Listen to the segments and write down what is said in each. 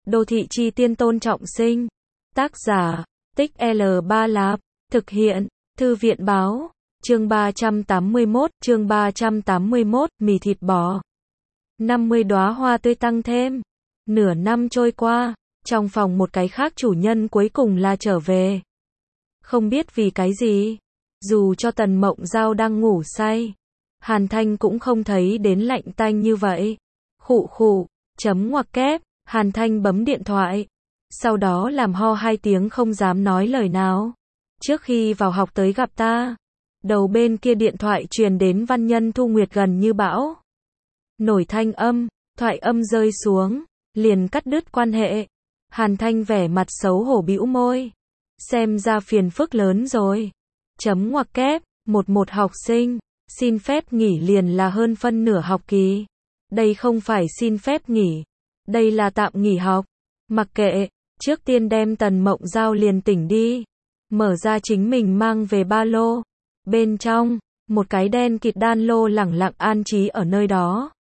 Đô thị chi tiên Tôn Trọng Sinh. Tác giả, Tích L3 Lạp. Thực hiện, Thư viện Báo. Chương 381, mì thịt bò. 50 đóa hoa tươi tăng thêm. Nửa năm trôi qua, trong phòng một cái khác chủ nhân cuối cùng là trở về. Không biết vì cái gì, dù cho Tần Mộng Giao đang ngủ say, Hàn Thanh cũng không thấy đến lạnh tanh như vậy. Khụ khụ, chấm ngoặc kép, Hàn Thanh bấm điện thoại, sau đó làm ho 2 tiếng không dám nói lời nào. Trước khi vào học tới gặp ta. Đầu bên kia điện thoại truyền đến Văn Nhân Thu Nguyệt gần như bão nổi thanh âm, thoại âm rơi xuống, liền cắt đứt quan hệ. Hàn Thanh vẻ mặt xấu hổ bĩu môi. Xem ra phiền phức lớn rồi. Chấm ngoặc kép, một học sinh, xin phép nghỉ liền là hơn phân nửa học kỳ. Đây không phải xin phép nghỉ, đây là tạm nghỉ học. Mặc kệ, trước tiên đem Tần Mộng Giao liền tỉnh đi. Mở ra chính mình mang về ba lô. Bên trong, một cái đen kịt đan lô lẳng lặng an trí ở nơi đó.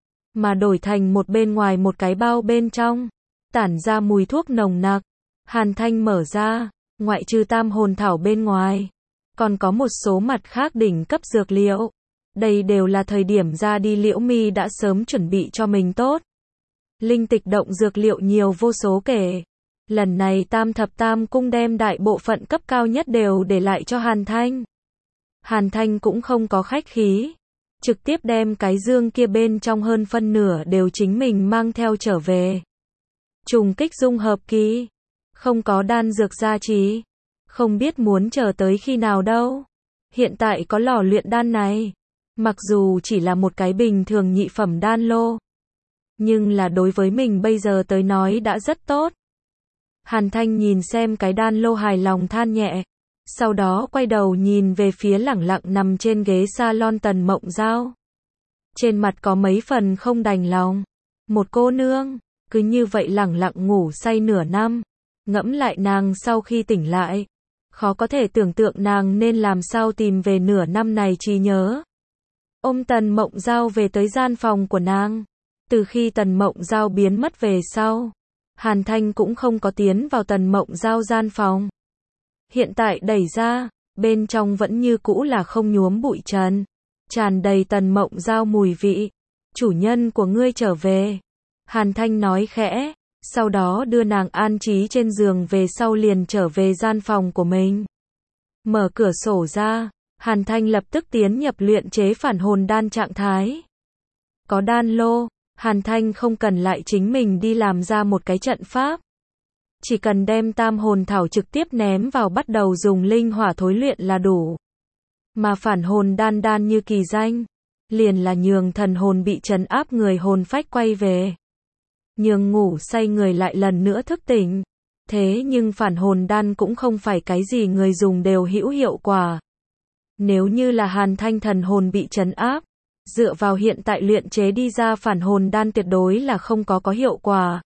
Mà đổi thành một bên ngoài một cái bao bên trong, tản ra mùi thuốc nồng nặc. Hàn Thanh mở ra, ngoại trừ tam hồn thảo bên ngoài, còn có một số mặt khác đỉnh cấp dược liệu. Đây đều là thời điểm ra đi Liễu Mi đã sớm chuẩn bị cho mình tốt. Linh tịch động dược liệu nhiều vô số kể. Lần này Tam Thập Tam Cung đem đại bộ phận cấp cao nhất đều để lại cho Hàn Thanh. Hàn Thanh cũng không có khách khí, trực tiếp đem cái dương kia bên trong hơn phân nửa đều chính mình mang theo trở về. Trùng kích dung hợp kỳ, không có đan dược gia trì, không biết muốn chờ tới khi nào đâu. Hiện tại có lò luyện đan này, mặc dù chỉ là một cái bình thường nhị phẩm đan lô, nhưng là đối với mình bây giờ tới nói đã rất tốt. Hàn Thanh nhìn xem cái đan lô hài lòng than nhẹ, sau đó quay đầu nhìn về phía lẳng lặng nằm trên ghế salon Tần Mộng Giao. Trên mặt có mấy phần không đành lòng. Một cô nương, cứ như vậy lẳng lặng ngủ say nửa năm. Ngẫm lại nàng sau khi tỉnh lại, khó có thể tưởng tượng nàng nên làm sao tìm về nửa năm này trí nhớ. Ôm Tần Mộng Giao về tới gian phòng của nàng. Từ khi Tần Mộng Giao biến mất về sau, Hàn Thanh cũng không có tiến vào Tần Mộng Giao gian phòng. Hiện tại đẩy ra, bên trong vẫn như cũ là không nhuốm bụi trần, tràn đầy Tần Mộng Giao mùi vị. Chủ nhân của ngươi trở về. Hàn Thanh nói khẽ, sau đó đưa nàng an trí trên giường về sau liền trở về gian phòng của mình. Mở cửa sổ ra, Hàn Thanh lập tức tiến nhập luyện chế phản hồn đan trạng thái. Có đan lô, Hàn Thanh không cần lại chính mình đi làm ra một cái trận pháp. Chỉ cần đem tam hồn thảo trực tiếp ném vào bắt đầu dùng linh hỏa thối luyện là đủ. Mà phản hồn đan như kỳ danh, liền là nhường thần hồn bị trấn áp người hồn phách quay về. Nhường ngủ say người lại lần nữa thức tỉnh. Thế nhưng phản hồn đan cũng không phải cái gì người dùng đều hữu hiệu quả. Nếu như là Hàn Thanh thần hồn bị trấn áp, dựa vào hiện tại luyện chế đi ra phản hồn đan tuyệt đối là không có hiệu quả.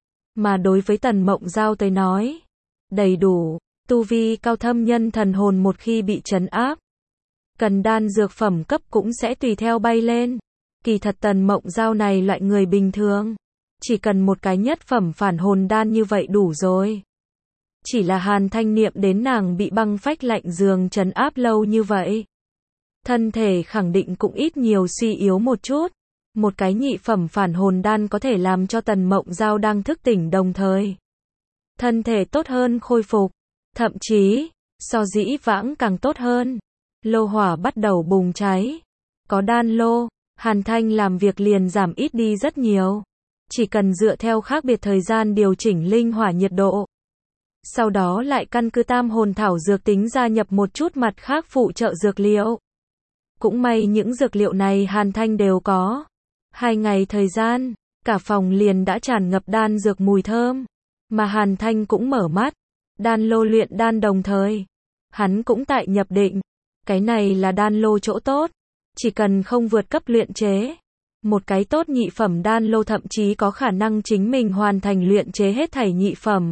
Mà đối với Tần Mộng Giao tới nói, đầy đủ, tu vi cao thâm nhân thần hồn một khi bị trấn áp, cần đan dược phẩm cấp cũng sẽ tùy theo bay lên. Kỳ thật Tần Mộng Giao này loại người bình thường, chỉ cần một cái nhất phẩm phản hồn đan như vậy đủ rồi. Chỉ là Hàn Thanh niệm đến nàng bị băng phách lạnh giường trấn áp lâu như vậy, thân thể khẳng định cũng ít nhiều suy yếu một chút. Một cái nhị phẩm phản hồn đan có thể làm cho Tần Mộng Giao đang thức tỉnh đồng thời thân thể tốt hơn khôi phục, thậm chí so dĩ vãng càng tốt hơn. Lô hỏa bắt đầu bùng cháy. Có đan lô, Hàn Thanh làm việc liền giảm ít đi rất nhiều. Chỉ cần dựa theo khác biệt thời gian điều chỉnh linh hỏa nhiệt độ, sau đó lại căn cứ tam hồn thảo dược tính gia nhập một chút mặt khác phụ trợ dược liệu. Cũng may những dược liệu này Hàn Thanh đều có. 2 ngày thời gian, cả phòng liền đã tràn ngập đan dược mùi thơm. Mà Hàn Thanh cũng mở mắt, đan lô luyện đan đồng thời. Hắn cũng tại nhập định. Cái này là đan lô chỗ tốt. Chỉ cần không vượt cấp luyện chế. Một cái tốt nhị phẩm đan lô thậm chí có khả năng chính mình hoàn thành luyện chế hết thảy nhị phẩm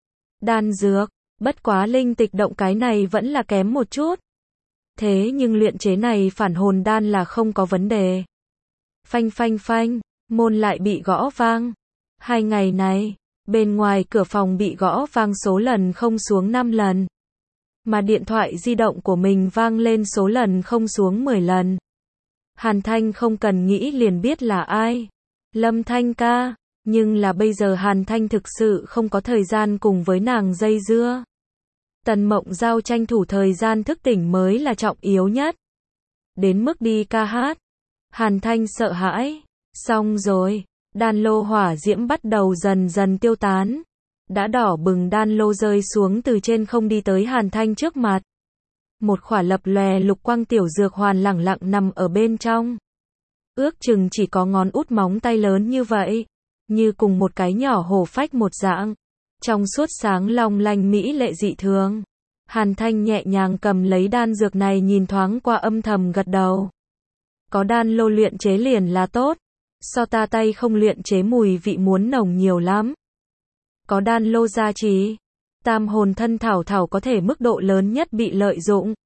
đan dược. Bất quá linh tịch động cái này vẫn là kém một chút. Thế nhưng luyện chế này phản hồn đan là không có vấn đề. Phanh phanh phanh, môn lại bị gõ vang. 2 ngày này, Bên ngoài cửa phòng bị gõ vang số lần không xuống 5 lần. Mà điện thoại di động của mình vang lên số lần không xuống 10 lần. Hàn Thanh không cần nghĩ liền biết là ai. Lâm Thanh ca. Nhưng là bây giờ Hàn Thanh thực sự không có thời gian cùng với nàng dây dưa. Tần Mộng Giao tranh thủ thời gian thức tỉnh mới là trọng yếu nhất. Đến mức đi ca hát. Hàn Thanh sợ hãi. Xong rồi. Đan lô hỏa diễm bắt đầu dần dần tiêu tán. Đã đỏ bừng đan lô rơi xuống từ trên không đi tới Hàn Thanh trước mặt. Một khỏa lập lòe lục quang tiểu dược hoàn lẳng lặng nằm ở bên trong. Ước chừng chỉ có ngón út móng tay lớn như vậy. Như cùng một cái nhỏ hổ phách một dạng. Trong suốt sáng long lanh mỹ lệ dị thường. Hàn Thanh nhẹ nhàng cầm lấy đan dược này nhìn thoáng qua âm thầm gật đầu. Có đan lô luyện chế liền là tốt. So ta tay không luyện chế mùi vị muốn nồng nhiều lắm. Có đan lô gia trì. Tam hồn thân thảo thảo có thể mức độ lớn nhất bị lợi dụng.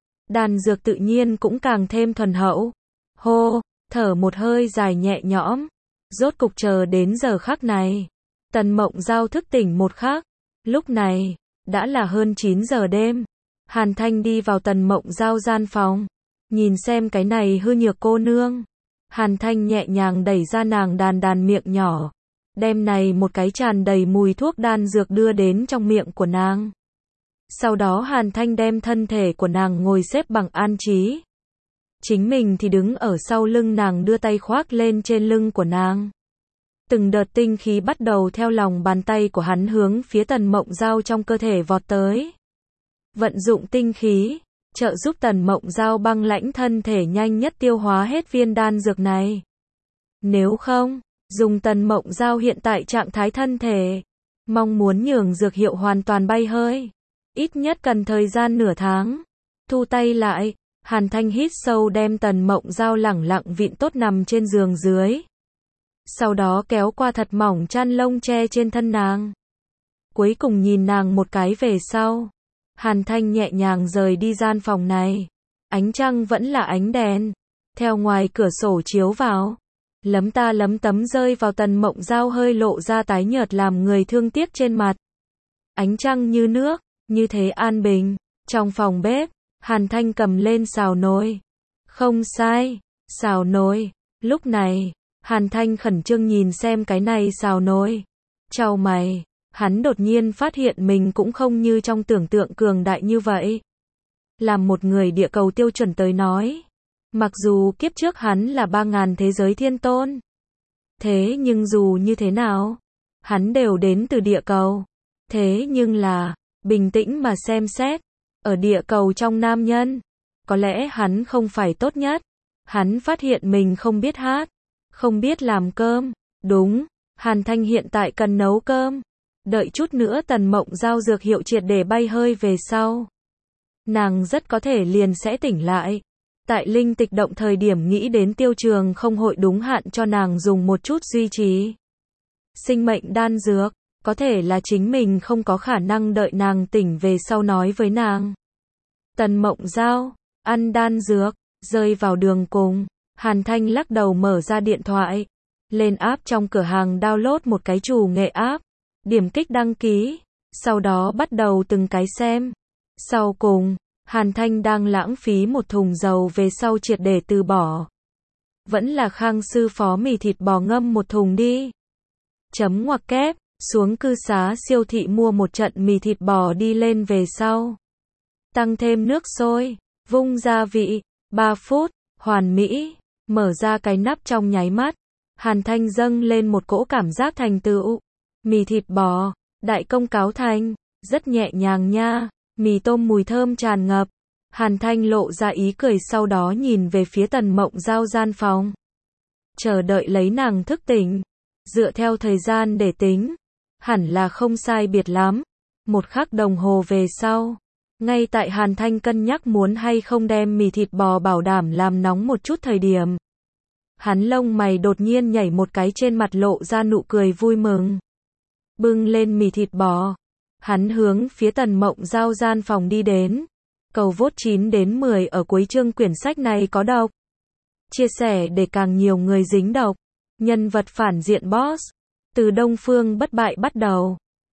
Đan dược tự nhiên cũng càng thêm thuần hậu. Hô, thở một hơi dài nhẹ nhõm. Rốt cục chờ đến giờ khắc này. Tần Mộng Giao thức tỉnh một khắc. Lúc này, đã là hơn 9 giờ đêm. Hàn Thanh đi vào Tần Mộng Giao gian phòng. Nhìn xem cái này hư nhược cô nương. Hàn Thanh nhẹ nhàng đẩy ra nàng đàn miệng nhỏ. Đem này một cái tràn đầy mùi thuốc đan dược đưa đến trong miệng của nàng. Sau đó Hàn Thanh đem thân thể của nàng ngồi xếp bằng an trí. Chính mình thì đứng ở sau lưng nàng đưa tay khoác lên trên lưng của nàng. Từng đợt tinh khí bắt đầu theo lòng bàn tay của hắn hướng phía Tần Mộng Giao trong cơ thể vọt tới. Vận dụng tinh khí, trợ giúp Tần Mộng Giao băng lãnh thân thể nhanh nhất tiêu hóa hết viên đan dược này. Nếu không, dùng Tần Mộng Giao hiện tại trạng thái thân thể, mong muốn nhường dược hiệu hoàn toàn bay hơi, ít nhất cần thời gian nửa tháng. Thu tay lại, Hàn Thanh hít sâu đem Tần Mộng Giao lẳng lặng vịn tốt nằm trên giường dưới. Sau đó kéo qua thật mỏng chăn lông che trên thân nàng. Cuối cùng nhìn nàng một cái về sau. Hàn Thanh nhẹ nhàng rời đi gian phòng này. Ánh trăng vẫn là ánh đèn. Theo ngoài cửa sổ chiếu vào. Lấm ta lấm tấm rơi vào Tần Mộng Giao hơi lộ ra tái nhợt làm người thương tiếc trên mặt. Ánh trăng như nước, như thế an bình. Trong phòng bếp, Hàn Thanh cầm lên xào nồi. Không sai, xào nồi. Lúc này, Hàn Thanh khẩn trương nhìn xem cái này xào nồi. Chau mày, hắn đột nhiên phát hiện mình cũng không như trong tưởng tượng cường đại như vậy. Làm một người địa cầu tiêu chuẩn tới nói. Mặc dù kiếp trước hắn là 3.000 thế giới thiên tôn. Thế nhưng dù như thế nào, hắn đều đến từ địa cầu. Thế nhưng là, bình tĩnh mà xem xét, ở địa cầu trong nam nhân, có lẽ hắn không phải tốt nhất. Hắn phát hiện mình không biết hát, không biết làm cơm. Đúng, Hàn Thanh hiện tại cần nấu cơm. Đợi chút nữa Tần Mộng Giao dược hiệu triệt để bay hơi về sau. Nàng rất có thể liền sẽ tỉnh lại. Tại linh tịch động thời điểm nghĩ đến Tiêu Trường không hội đúng hạn cho nàng dùng một chút duy trì sinh mệnh đan dược. Có thể là chính mình không có khả năng đợi nàng tỉnh về sau nói với nàng. Tần Mộng Giao, ăn đan dược, rơi vào đường cùng. Hàn Thanh lắc đầu mở ra điện thoại. Lên app trong cửa hàng download một cái chủ nghệ app. Điểm kích đăng ký. Sau đó bắt đầu từng cái xem. Sau cùng, Hàn Thanh đang lãng phí một thùng dầu về sau triệt để từ bỏ. Vẫn là Khang sư phó mì thịt bò ngâm một thùng đi. Chấm ngoặc kép, xuống cư xá siêu thị mua một trận mì thịt bò đi lên về sau. Tăng thêm nước sôi, vung gia vị, 3 phút, hoàn mỹ, mở ra cái nắp trong nháy mắt. Hàn Thanh dâng lên một cỗ cảm giác thành tựu. Mì thịt bò, đại công cáo thành, rất nhẹ nhàng nha. Mì tôm mùi thơm tràn ngập. Hàn Thanh lộ ra ý cười sau đó nhìn về phía Tần Mộng Giao gian phòng. Chờ đợi lấy nàng thức tỉnh. Dựa theo thời gian để tính, hẳn là không sai biệt lắm. 1 khắc đồng hồ về sau. Ngay tại Hàn Thanh cân nhắc muốn hay không đem mì thịt bò bảo đảm làm nóng một chút thời điểm. Hắn lông mày đột nhiên nhảy một cái trên mặt lộ ra nụ cười vui mừng. Bưng lên mì thịt bò. Hắn hướng phía Tần Mộng Giao gian phòng đi đến. Cầu vote 9 đến 10 ở cuối chương quyển sách này có độc. Chia sẻ để càng nhiều người dính độc. Nhân vật phản diện boss. Từ Đông Phương bất bại bắt đầu.